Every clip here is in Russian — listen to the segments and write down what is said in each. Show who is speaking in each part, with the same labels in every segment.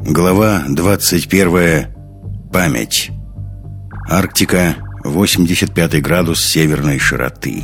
Speaker 1: Глава 21. Память. Арктика, 85 градус северной широты.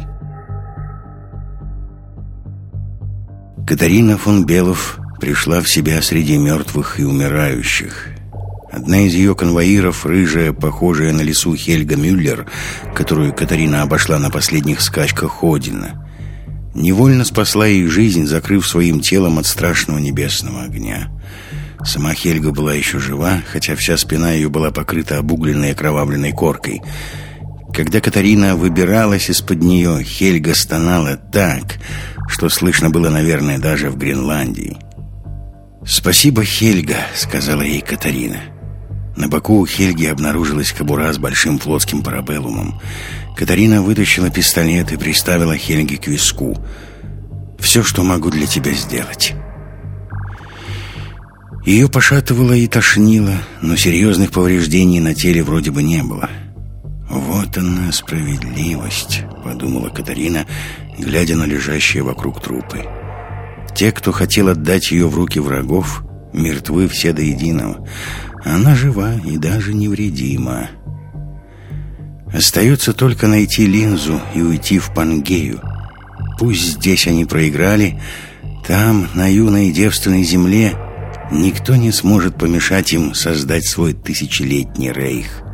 Speaker 1: Катарина фон Белов пришла в себя среди мертвых и умирающих. Одна из ее конвоиров, рыжая, похожая на лису Хельга Мюллер, которую Катарина обошла на последних скачках Одина, невольно спасла ей жизнь, закрыв своим телом от страшного небесного огня. Сама Хельга была еще жива, хотя вся спина ее была покрыта обугленной окровавленной коркой. Когда Катарина выбиралась из-под нее, Хельга стонала так, что слышно было, наверное, даже в Гренландии. «Спасибо, Хельга», — сказала ей Катарина. На боку у Хельги обнаружилась кобура с большим флотским парабеллумом. Катарина вытащила пистолет и приставила Хельге к виску. «Все, что могу для тебя сделать». Ее пошатывало и тошнило, но серьезных повреждений на теле вроде бы не было. «Вот она, справедливость», — подумала Катарина, глядя на лежащие вокруг трупы. Те, кто хотел отдать ее в руки врагов, мертвы все до единого. Она жива и даже невредима. Остается только найти линзу и уйти в Пангею. Пусть здесь они проиграли, там, на юной девственной земле, никто не сможет помешать им создать свой тысячелетний рейх.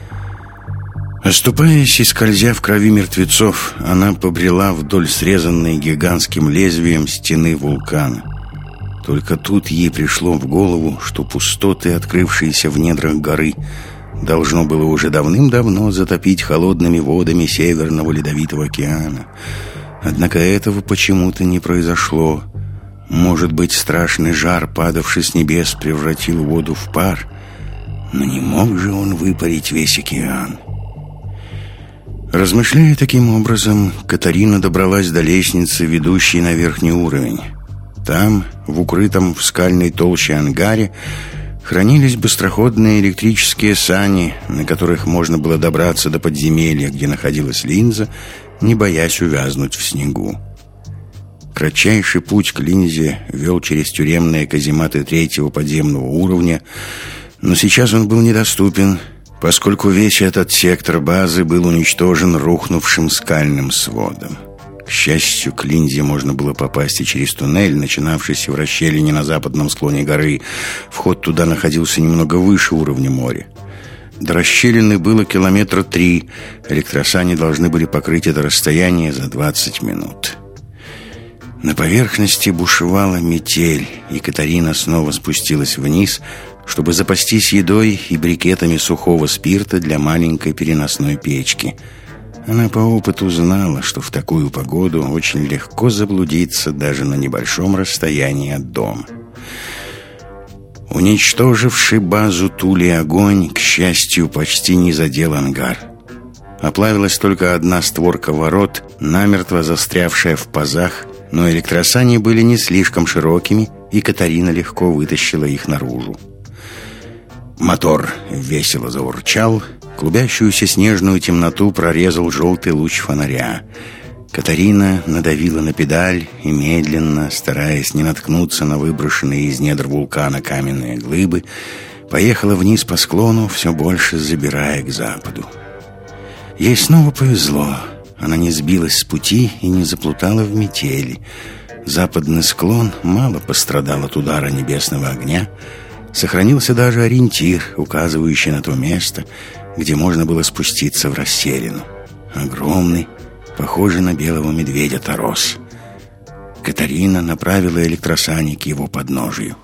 Speaker 1: Оступаясь и скользя в крови мертвецов, она побрела вдоль срезанной гигантским лезвием стены вулкана. Только тут ей пришло в голову, что пустоты, открывшиеся в недрах горы, должно было уже давным-давно затопить холодными водами Северного Ледовитого океана. Однако этого почему-то не произошло. Может быть, страшный жар, падавший с небес, превратил воду в пар, но не мог же он выпарить весь океан. Размышляя таким образом, Катарина добралась до лестницы, ведущей на верхний уровень. Там, в укрытом в скальной толще ангаре, хранились быстроходные электрические сани, на которых можно было добраться до подземелья, где находилась линза, не боясь увязнуть в снегу. Кратчайший путь к линзе вел через тюремные казематы 3-го подземного уровня, но сейчас он был недоступен, поскольку весь этот сектор базы был уничтожен рухнувшим скальным сводом. К счастью, к линзе можно было попасть и через туннель, начинавшийся в расщелине на западном склоне горы. Вход туда находился немного выше уровня моря. До расщелины было 3 километра. Электросани должны были покрыть это расстояние за 20 минут. На поверхности бушевала метель, и Катарина снова спустилась вниз, чтобы запастись едой и брикетами сухого спирта для маленькой переносной печки. Она по опыту знала, что в такую погоду очень легко заблудиться даже на небольшом расстоянии от дома. Уничтоживший базу Тули огонь, к счастью, почти не задел ангар. Оплавилась только одна створка ворот, намертво застрявшая в пазах, но электросани были не слишком широкими, и Катарина легко вытащила их наружу. Мотор весело заурчал, клубящуюся снежную темноту прорезал желтый луч фонаря. Катарина надавила на педаль и медленно, стараясь не наткнуться на выброшенные из недр вулкана каменные глыбы, поехала вниз по склону, все больше забирая к западу. Ей снова повезло. Она не сбилась с пути и не заплутала в метели. Западный склон мало пострадал от удара небесного огня. Сохранился даже ориентир, указывающий на то место, где можно было спуститься в расселину. Огромный, похожий на белого медведя торос. Катарина направила электросани к его подножию.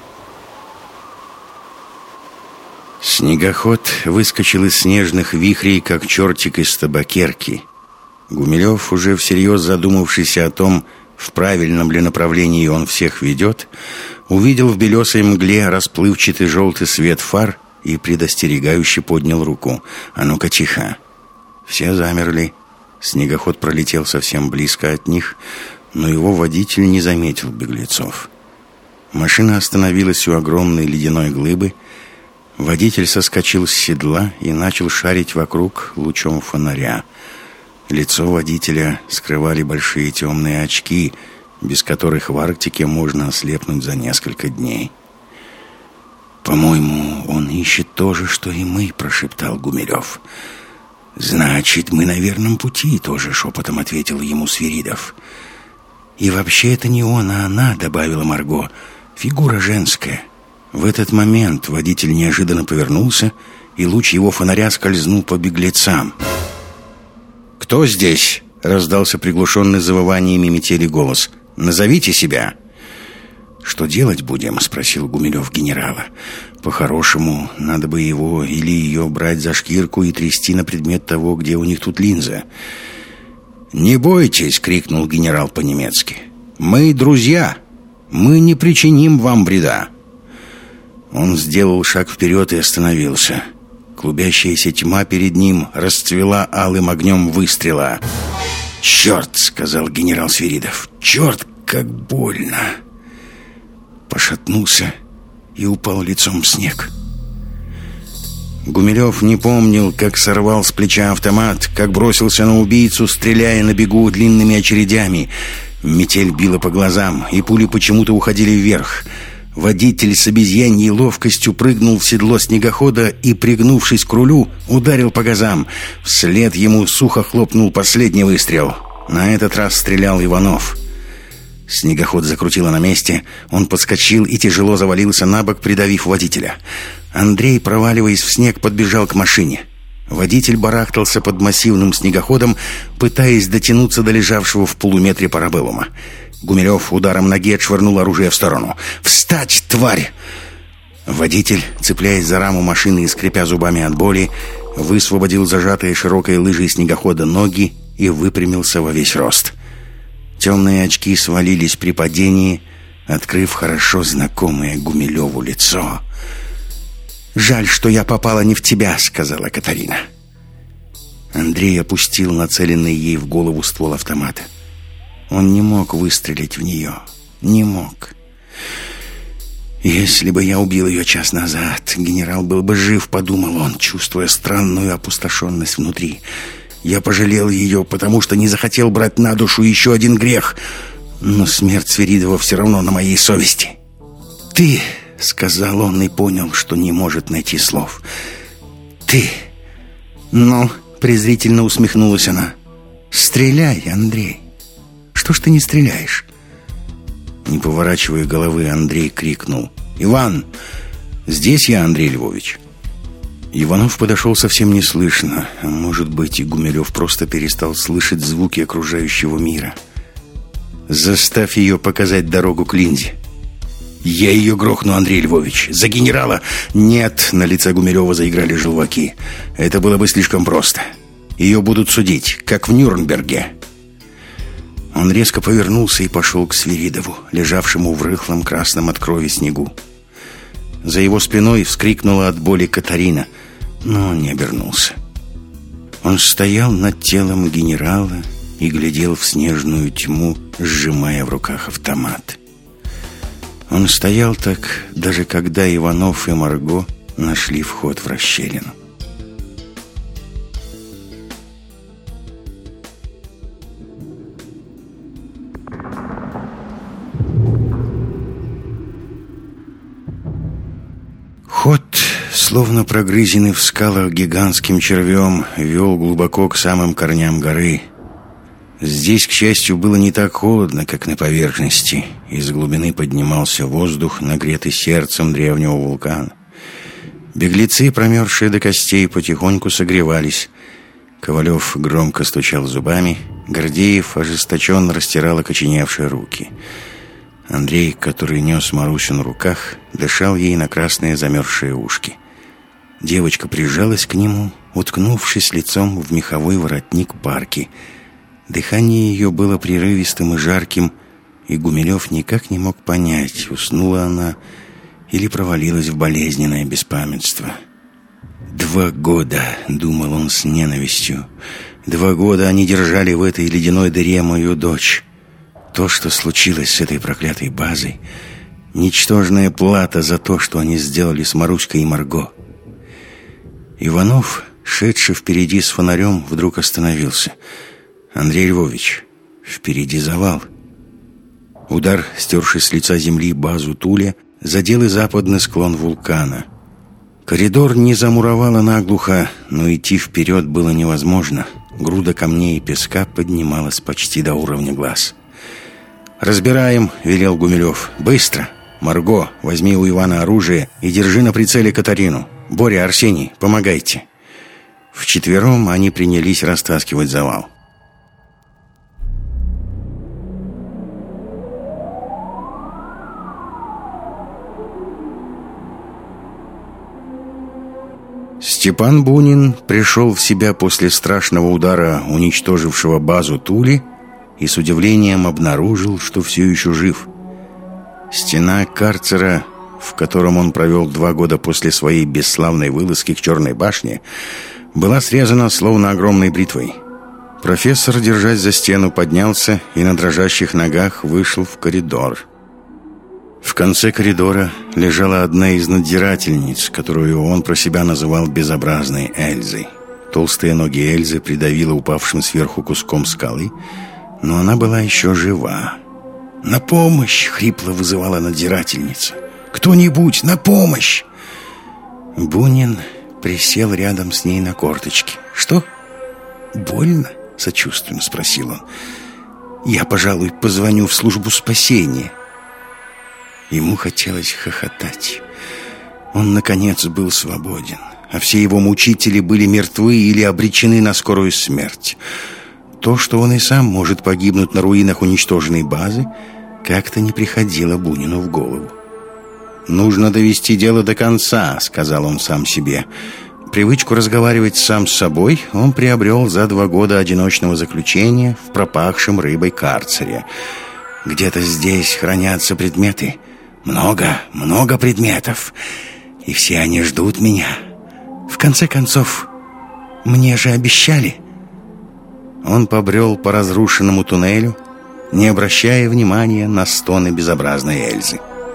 Speaker 1: Снегоход выскочил из снежных вихрей, как чертик из табакерки. Гумилев, уже всерьез задумавшийся о том, в правильном ли направлении он всех ведет, увидел в белесой мгле расплывчатый желтый свет фар и предостерегающе поднял руку. «А ну-ка, тихо!» Все замерли. Снегоход пролетел совсем близко от них, но его водитель не заметил беглецов. Машина остановилась у огромной ледяной глыбы. Водитель соскочил с седла и начал шарить вокруг лучом фонаря. Лицо водителя скрывали большие темные очки, без которых в Арктике можно ослепнуть за несколько дней. «По-моему, он ищет то же, что и мы», — прошептал Гумилев. «Значит, мы на верном пути», — тоже шепотом ответил ему Свиридов. «И вообще это не он, а она», — добавила Марго. «Фигура женская». В этот момент водитель неожиданно повернулся, и луч его фонаря скользнул по беглецам. «Кто здесь?» — раздался приглушенный завываниями метели голос. «Назовите себя». «Что делать будем?» — спросил Гумилев генерала. «По-хорошему, надо бы его или ее брать за шкирку и трясти на предмет того, где у них тут линза». «Не бойтесь!» — крикнул генерал по-немецки. «Мы друзья! Мы не причиним вам вреда!» Он сделал шаг вперед и остановился. Клубящаяся тьма перед ним расцвела алым огнем выстрела. «Черт!» — сказал генерал Свиридов. «Черт, как больно!» Пошатнулся и упал лицом в снег. Гумилев не помнил, как сорвал с плеча автомат, как бросился на убийцу, стреляя на бегу длинными очередями. Метель била по глазам, и пули почему-то уходили вверх. Водитель с обезьяньей ловкостью прыгнул в седло снегохода и, пригнувшись к рулю, ударил по газам. Вслед ему сухо хлопнул последний выстрел. На этот раз стрелял Иванов. Снегоход закрутило на месте. Он подскочил и тяжело завалился на бок, придавив водителя. Андрей, проваливаясь в снег, подбежал к машине. Водитель барахтался под массивным снегоходом, пытаясь дотянуться до лежавшего в полуметре парабеллума. Гумилев ударом ноги отшвырнул оружие в сторону. «Встать, тварь!» Водитель, цепляясь за раму машины и скрипя зубами от боли, высвободил зажатые широкой лыжей снегохода ноги и выпрямился во весь рост. Темные очки свалились при падении, открыв хорошо знакомое Гумилеву лицо. «Жаль, что я попала не в тебя», — сказала Катарина. Андрей опустил нацеленный ей в голову ствол автомата. Он не мог выстрелить в нее. Не мог. «Если бы я убил ее час назад, генерал был бы жив», — подумал он, чувствуя странную опустошенность внутри. «Я пожалел ее, потому что не захотел брать на душу еще один грех. Но смерть Свиридова все равно на моей совести». «Ты», — сказал он и понял, что не может найти слов. «Ты». «Ну», — презрительно усмехнулась она. «Стреляй, Андрей. Что ж ты не стреляешь?» Не поворачивая головы, Андрей крикнул: «Иван! Здесь я, Андрей Львович!» Иванов подошел совсем неслышно, а может быть, и Гумилев просто перестал слышать звуки окружающего мира. «Заставь ее показать дорогу к линзе». «Я ее грохну, Андрей Львович! За генерала!» «Нет!» — на лице Гумилева заиграли желваки. «Это было бы слишком просто. Ее будут судить, как в Нюрнберге». Он резко повернулся и пошел к Свиридову, лежавшему в рыхлом красном от крови снегу. За его спиной вскрикнула от боли Катарина, но он не обернулся. Он стоял над телом генерала и глядел в снежную тьму, сжимая в руках автомат. Он стоял так, даже когда Иванов и Марго нашли вход в расщелину. Ход, словно прогрызенный в скалах гигантским червем, вел глубоко к самым корням горы. Здесь, к счастью, было не так холодно, как на поверхности. Из глубины поднимался воздух, нагретый сердцем древнего вулкана. Беглецы, промерзшие до костей, потихоньку согревались. Ковалев громко стучал зубами. Гордеев ожесточенно растирал окоченевшие руки. Андрей, который нес Марусю на руках, дышал ей на красные замерзшие ушки. Девочка прижалась к нему, уткнувшись лицом в меховой воротник парки. Дыхание ее было прерывистым и жарким, и Гумилев никак не мог понять, уснула она или провалилась в болезненное беспамятство. 2 года, думал он с ненавистью, 2 года они держали в этой ледяной дыре мою дочь. То, что случилось с этой проклятой базой, ничтожная плата за то, что они сделали с Маруськой и Марго. Иванов, шедший впереди с фонарем, вдруг остановился. «Андрей Львович, впереди завал». Удар, стерший с лица земли базу Туля, задел и западный склон вулкана. Коридор не замуровало наглухо, но идти вперед было невозможно. Груда камней и песка поднималась почти до уровня глаз. «Разбираем», — велел Гумилев. «Быстро! Марго, возьми у Ивана оружие и держи на прицеле Катарину. Боря, Арсений, помогайте». Вчетвером они принялись растаскивать завал. Степан Бунин пришел в себя после страшного удара, уничтожившего базу Тули, и с удивлением обнаружил, что все еще жив. Стена карцера, в котором он провел 2 года после своей бесславной вылазки к Черной башне, была срезана словно огромной бритвой. Профессор, держась за стену, поднялся и на дрожащих ногах вышел в коридор. В конце коридора лежала одна из надзирательниц, которую он про себя называл безобразной Эльзой. Толстые ноги Эльзы придавило упавшим сверху куском скалы, но она была еще жива. «На помощь!» — хрипло вызывала надзирательница. «Кто-нибудь, на помощь!» Бунин присел рядом с ней на корточки. «Что? Больно?» — сочувственно спросил он. «Я, пожалуй, позвоню в службу спасения». Ему хотелось хохотать. Он, наконец, был свободен, а все его мучители были мертвы или обречены на скорую смерть. То, что он и сам может погибнуть на руинах уничтоженной базы, как-то не приходило Бунину в голову. «Нужно довести дело до конца», — сказал он сам себе. Привычку разговаривать сам с собой он приобрел за 2 года одиночного заключения в пропахшем рыбой карцере. «Где-то здесь хранятся предметы. Много предметов. И все они ждут меня. В конце концов, мне же обещали». Он побрел по разрушенному туннелю, не обращая внимания на стоны безобразной Эльзы.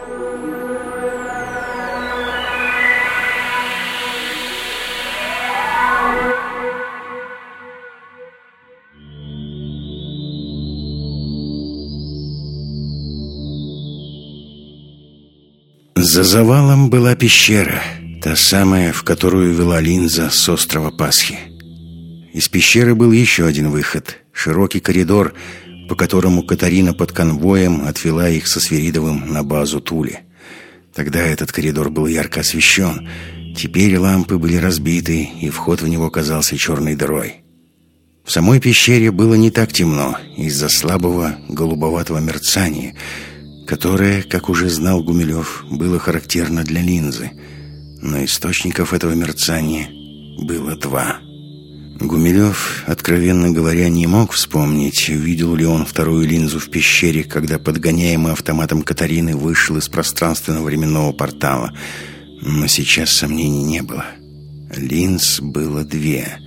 Speaker 1: За завалом была пещера, та самая, в которую вела линза с острова Пасхи. Из пещеры был еще один выход, широкий коридор, по которому Катарина под конвоем отвела их со Свиридовым на базу Тули. Тогда этот коридор был ярко освещен. Теперь лампы были разбиты, и вход в него казался черной дырой. В самой пещере было не так темно из-за слабого голубоватого мерцания, которое, как уже знал Гумилев, было характерно для линзы. Но источников этого мерцания было 2. Гумилев, откровенно говоря, не мог вспомнить, видел ли он вторую линзу в пещере, когда подгоняемый автоматом Катарины вышел из пространственно-временного портала. Но сейчас сомнений не было. Линз было 2,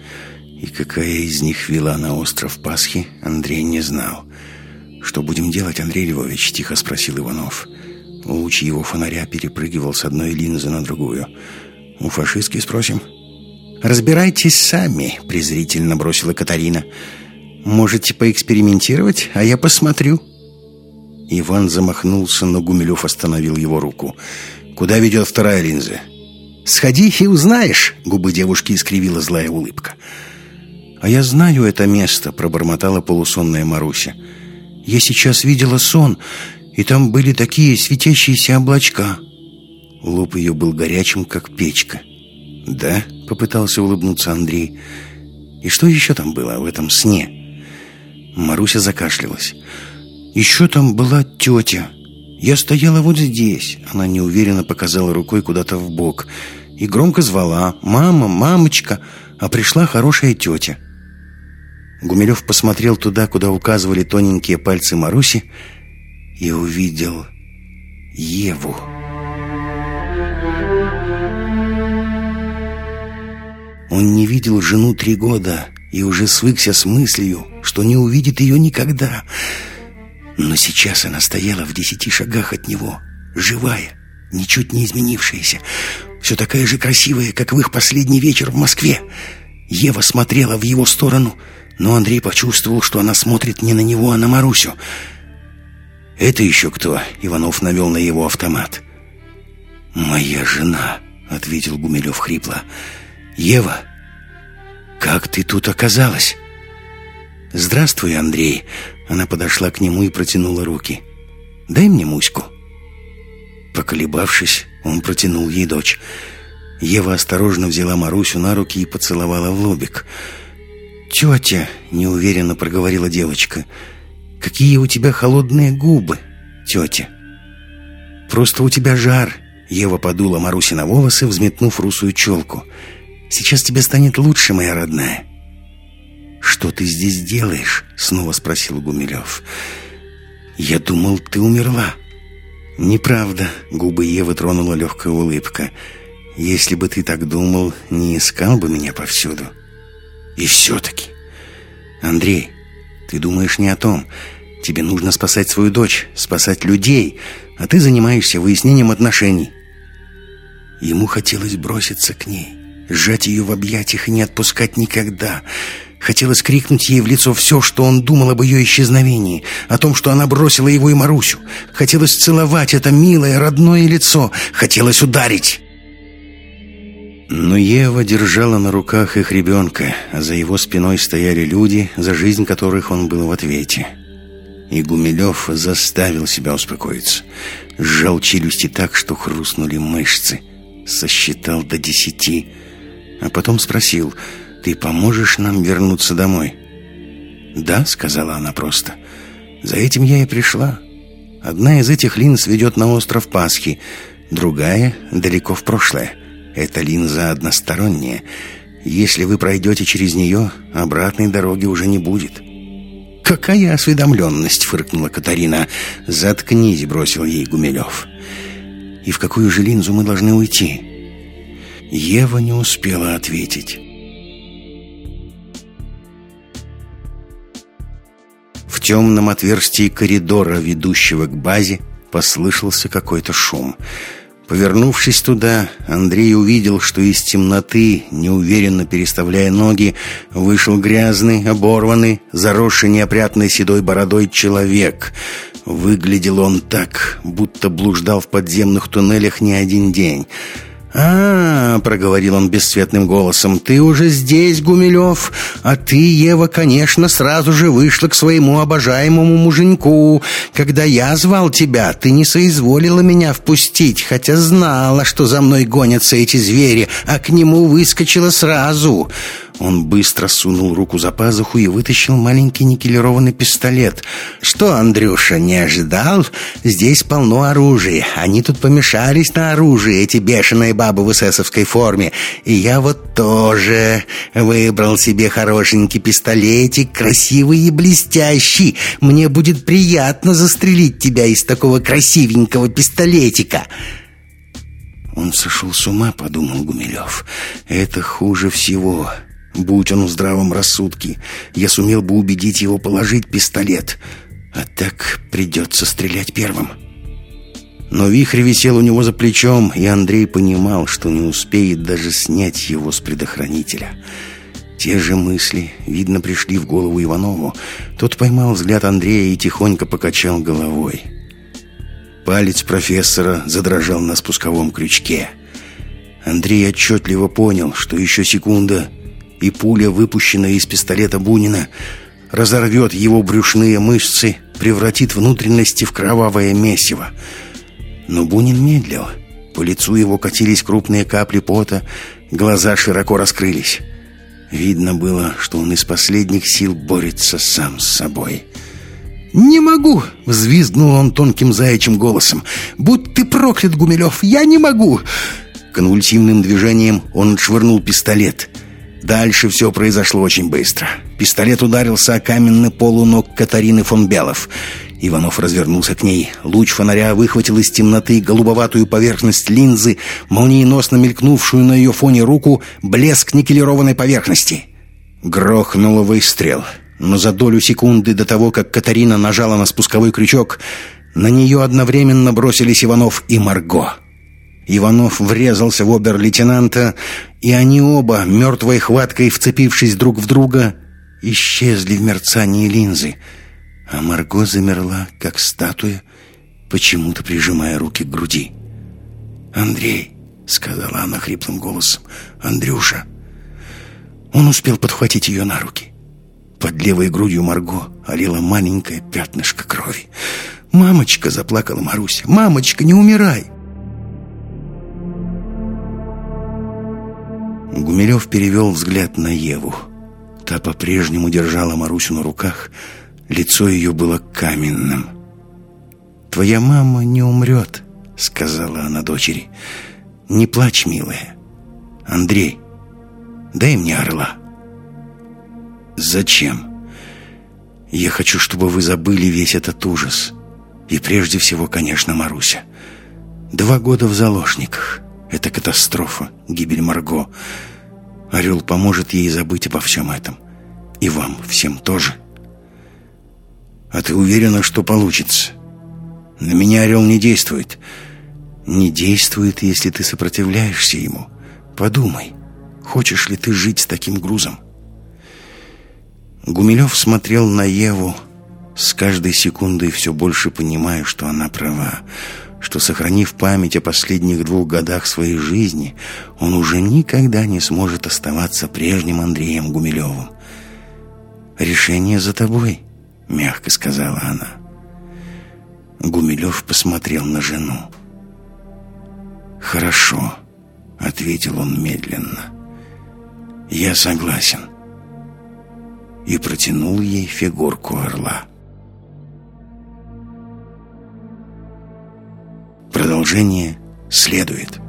Speaker 1: и какая из них вела на остров Пасхи, Андрей не знал. «Что будем делать, Андрей Львович?» — тихо спросил Иванов. Луч его фонаря перепрыгивал с одной линзы на другую. «У фашистки спросим?» «Разбирайтесь сами», — презрительно бросила Катарина. «Можете поэкспериментировать, а я посмотрю». Иван замахнулся, но Гумилев остановил его руку. «Куда ведет вторая линза?» «Сходи и узнаешь», — губы девушки искривила злая улыбка. «А я знаю это место», — пробормотала полусонная Маруся. «Я сейчас видела сон, и там были такие светящиеся облачка». Лоб ее был горячим, как печка. «Да?» — попытался улыбнуться Андрей. «И что еще там было в этом сне?» Маруся закашлялась. «Еще там была тетя. Я стояла вот здесь». Она неуверенно показала рукой куда-то вбок и громко звала: «Мама, мамочка!» А пришла хорошая тетя. Гумилев посмотрел туда, куда указывали тоненькие пальцы Маруси, и увидел Еву. Он не видел жену 3 года и уже свыкся с мыслью, что не увидит ее никогда. Но сейчас она стояла в 10 шагах от него, живая, ничуть не изменившаяся, все такая же красивая, как в их последний вечер в Москве. Ева смотрела в его сторону, но Андрей почувствовал, что она смотрит не на него, а на Марусю. «Это еще кто?» — Иванов навел на его автомат. «Моя жена», — ответил Гумилев хрипло. «Ева, как ты тут оказалась?» «Здравствуй, Андрей». Она подошла к нему и протянула руки. «Дай мне Муську». Поколебавшись, он протянул ей дочь. Ева осторожно взяла Марусю на руки и поцеловала в лобик. «Тетя», — неуверенно проговорила девочка, — «какие у тебя холодные губы, тетя». «Просто у тебя жар». Ева подула Марусе на волосы, взметнув русую челку. «Сейчас тебе станет лучше, моя родная». «Что ты здесь делаешь?» — снова спросил Гумилев. «Я думал, ты умерла». «Неправда», — губы Евы тронула легкая улыбка. «Если бы ты так думал, не искал бы меня повсюду». «И все-таки...» «Андрей, ты думаешь не о том. Тебе нужно спасать свою дочь, спасать людей, а ты занимаешься выяснением отношений». Ему хотелось броситься к ней, сжать ее в объятиях и не отпускать никогда. Хотелось крикнуть ей в лицо все, что он думал об ее исчезновении, о том, что она бросила его и Марусю. Хотелось целовать это милое, родное лицо. Хотелось ударить. Но Ева держала на руках их ребенка, а за его спиной стояли люди, за жизнь которых он был в ответе. И Гумилев заставил себя успокоиться. Сжал челюсти так, что хрустнули мышцы. Сосчитал до 10, а потом спросил: «Ты поможешь нам вернуться домой?» «Да», — сказала она просто. «За этим я и пришла. Одна из этих линз ведет на остров Пасхи, другая — далеко в прошлое. Эта линза односторонняя. Если вы пройдете через нее, обратной дороги уже не будет». «Какая осведомленность!» — фыркнула Катарина. «Заткнись!» — бросил ей Гумилев. «И в какую же линзу мы должны уйти?» Ева не успела ответить. В темном отверстии коридора, ведущего к базе, послышался какой-то шум. Повернувшись туда, Андрей увидел, что из темноты, неуверенно переставляя ноги, вышел грязный, оборванный, заросший неопрятной седой бородой человек. Выглядел он так, будто блуждал в подземных туннелях не один день. Проговорил он бесцветным голосом, ты уже здесь, Гумилев? А ты, Ева, конечно, сразу же вышла к своему обожаемому муженьку. Когда я звал тебя, ты не соизволила меня впустить, хотя знала, что за мной гонятся эти звери, а к нему выскочила сразу». Он быстро сунул руку за пазуху и вытащил маленький никелированный пистолет. «Что, Андрюша, не ожидал? Здесь полно оружия. Они тут помешались на оружии, эти бешеные бабы в эсэсовской форме. И я вот тоже выбрал себе хорошенький пистолетик, красивый и блестящий. Мне будет приятно застрелить тебя из такого красивенького пистолетика». «Он сошел с ума», — подумал Гумилев. «Это хуже всего. Будь он в здравом рассудке, я сумел бы убедить его положить пистолет. А так придется стрелять первым». Но вихрь висел у него за плечом, и Андрей понимал, что не успеет даже снять его с предохранителя. Те же мысли, видно, пришли в голову Иванову. Тот поймал взгляд Андрея и тихонько покачал головой. Палец профессора задрожал на спусковом крючке. Андрей отчетливо понял, что еще секунда, и пуля, выпущенная из пистолета Бунина, разорвет его брюшные мышцы, превратит внутренности в кровавое месиво. Но Бунин медлил. По лицу его катились крупные капли пота, глаза широко раскрылись. Видно было, что он из последних сил борется сам с собой. «Не могу!» — взвизгнул он тонким заячьим голосом. «Будь ты проклят, Гумилев! Я не могу!» Конвульсивным движением он отшвырнул пистолет. Дальше все произошло очень быстро. Пистолет ударился о каменный пол у ног Катарины фон Белов. Иванов развернулся к ней. Луч фонаря выхватил из темноты голубоватую поверхность линзы, молниеносно мелькнувшую на ее фоне руку, блеск никелированной поверхности. Грохнул выстрел. Но за долю секунды до того, как Катарина нажала на спусковой крючок, на нее одновременно бросились Иванов и Марго. Иванов врезался в обер-лейтенанта, и они оба, мертвой хваткой вцепившись друг в друга, исчезли в мерцании линзы. А Марго замерла, как статуя, почему-то прижимая руки к груди. «Андрей», — сказала она хриплым голосом, — «Андрюша». Он успел подхватить ее на руки. Под левой грудью Марго олело маленькое пятнышко крови. «Мамочка!» — заплакала Маруся. «Мамочка, не умирай!» Гумилев перевел взгляд на Еву. Та по-прежнему держала Марусю на руках. Лицо ее было каменным. «Твоя мама не умрет», — сказала она дочери. «Не плачь, милая. Андрей, дай мне орла». «Зачем? Я хочу, чтобы вы забыли весь этот ужас. И прежде всего, конечно, Маруся. 2 года в заложниках. Это катастрофа, гибель Марго. Орел поможет ей забыть обо всем этом. И вам всем тоже». «А ты уверена, что получится? На меня орел не действует». «Не действует, если ты сопротивляешься ему. Подумай, хочешь ли ты жить с таким грузом?» Гумилев смотрел на Еву, с каждой секундой все больше понимая, что она права, что, сохранив память о последних 2 годах своей жизни, он уже никогда не сможет оставаться прежним Андреем Гумилевым. «Решение за тобой», — мягко сказала она. Гумилев посмотрел на жену. «Хорошо», — ответил он медленно. «Я согласен». И протянул ей фигурку орла. Продолжение следует.